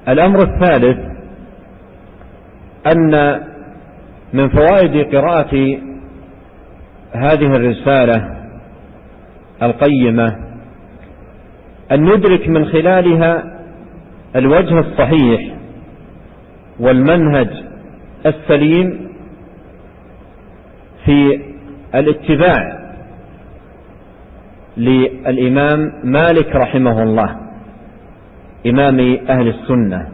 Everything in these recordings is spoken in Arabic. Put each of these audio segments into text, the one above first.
الأمر الثالث أن من فوائد قراءة هذه الرسالة القيمة أن ندرك من خلالها الوجه الصحيح والمنهج السليم في الاتباع للإمام مالك رحمه الله إمام أهل السنة.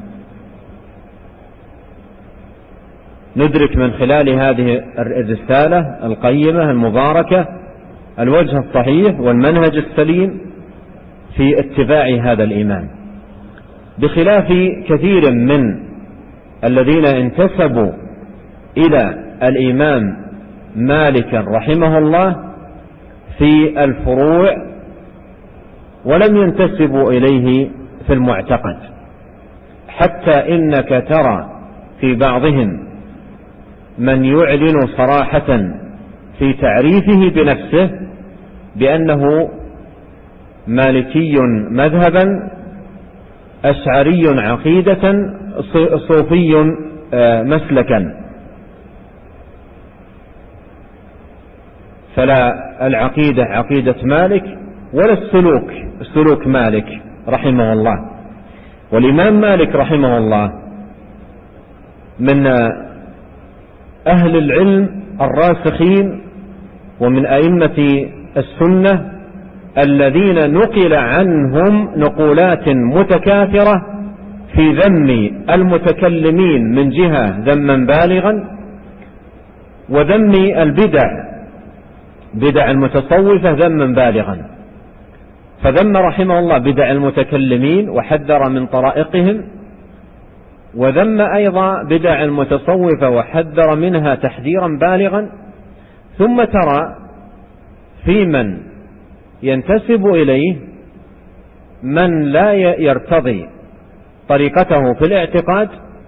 ندرك من خلال هذه الرسالة القيمة المباركة الوجه الصحيح والمنهج السليم في اتباع هذا الإمام، بخلاف كثير من الذين انتسبوا إلى الإمام مالك رحمه الله في الفروع ولم ينتسبوا إليه في المعتقد، حتى إنك ترى في بعضهم من يعلن صراحة في تعريفه بنفسه بأنه مالكي مذهبا، أشعري عقيدة، صوفي مسلكا. فلا العقيدة عقيدة مالك ولا السلوك مالك رحمه الله. والإمام مالك رحمه الله من أهل العلم الراسخين ومن أئمة السنة الذين نقل عنهم نقولات متكاثرة في ذم المتكلمين من جهة ذما بالغا، وذم بدع المتصوفة ذما بالغا. فذم رحمه الله بدع المتكلمين وحذر من طرائقهم، وذم أيضا بدع المتصوفة وحذر منها تحذيرا بالغا. ثم ترى في من ينتسب إليه من لا يرتضي طريقته في الاعتقاد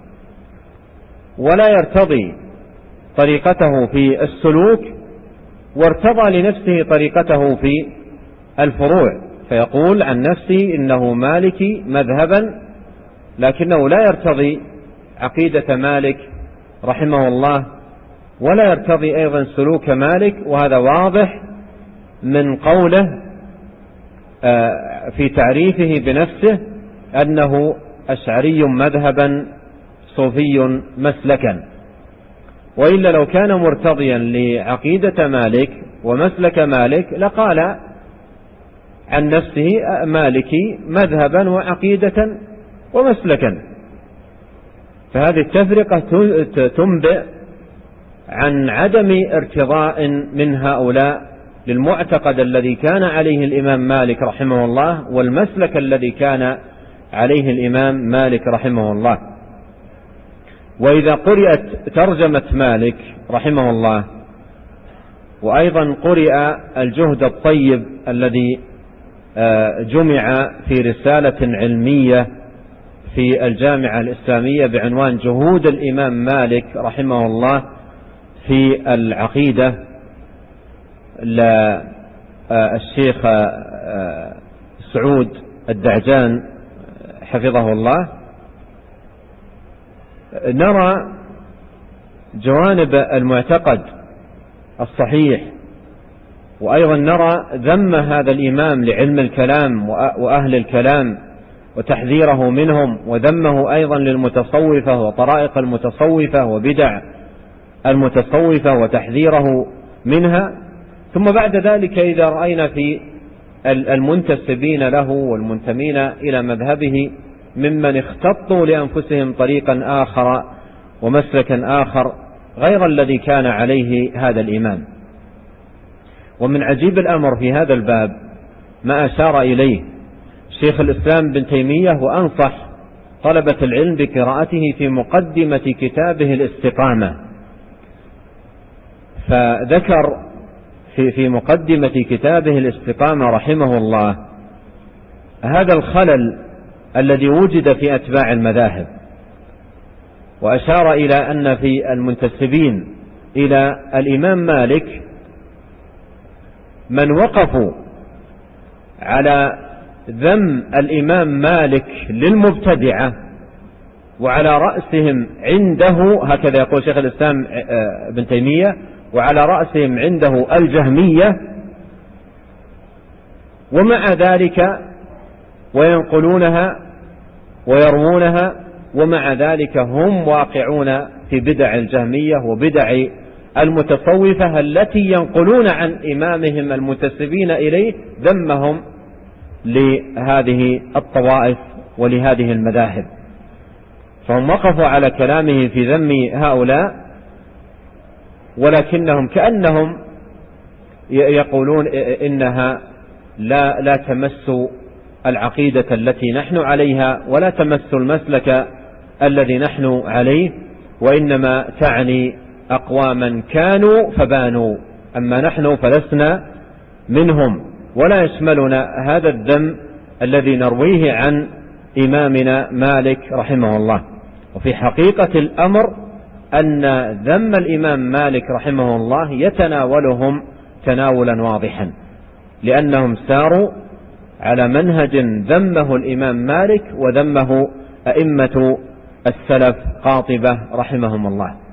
ولا يرتضي طريقته في السلوك، وارتضى لنفسه طريقته في الفروع، فيقول عن نفسه إنه مالكي مذهبا، لكنه لا يرتضي عقيدة مالك رحمه الله ولا يرتضي أيضا سلوك مالك. وهذا واضح من قوله في تعريفه بنفسه أنه أشعري مذهبا صوفي مسلكا. وإلا لو كان مرتضيا لعقيدة مالك ومسلك مالك لقال عن نفسه مالكي مذهبا وعقيدة ومسلكا. فهذه التفرقة تنبئ عن عدم ارتضاء من هؤلاء للمعتقد الذي كان عليه الإمام مالك رحمه الله والمسلك الذي كان عليه الإمام مالك رحمه الله. وإذا قرأت ترجمة مالك رحمه الله، وأيضا قرأ الجهد الطيب الذي جمع في رسالة علمية في الجامعة الإسلامية بعنوان جهود الإمام مالك رحمه الله في العقيدة للشيخ سعود الدعجان حفظه الله، نرى جوانب المعتقد الصحيح، وأيضا نرى ذم هذا الإمام لعلم الكلام وأهل الكلام وتحذيره منهم، وذمه أيضا للمتصوفة وطرائق المتصوفة وبدع المتصوفة وتحذيره منها. ثم بعد ذلك إذا رأينا في المنتسبين له والمنتمين إلى مذهبه ممن اختطوا لأنفسهم طريقا آخر ومسلكا آخر غير الذي كان عليه هذا الإمام. ومن عجيب الأمر في هذا الباب ما أشار إليه شيخ الإسلام بن تيمية، وأنصح طلبة العلم بقراءته في مقدمة كتابه الاستقامة. فذكر في مقدمة كتابه الاستقامة رحمه الله هذا الخلل الذي وجد في أتباع المذاهب، وأشار إلى أن في المنتسبين إلى الإمام مالك من وقفوا على ذم الإمام مالك للمبتدعة وعلى رأسهم عنده، هكذا يقول شيخ الإسلام ابن تيمية، وعلى رأسهم عنده الجهمية، ومع ذلك وينقلونها ويرمونها، ومع ذلك هم واقعون في بدع الجهمية وبدع المتصوفة التي ينقلون عن إمامهم المنتسبين إليه ذمهم لهذه الطوائف ولهذه المذاهب. فهم وقفوا على كلامه في ذم هؤلاء، ولكنهم كأنهم يقولون إنها لا تمس العقيدة التي نحن عليها ولا تمس المسلك الذي نحن عليه، وإنما تعني أقواما كانوا فبانوا، أما نحن فلسنا منهم، ولا يشملنا هذا الذم الذي نرويه عن إمامنا مالك رحمه الله. وفي حقيقة الأمر أن ذم الإمام مالك رحمه الله يتناولهم تناولا واضحا، لأنهم ساروا على منهج ذمه الإمام مالك وذمه أئمة السلف قاطبة رحمهم الله.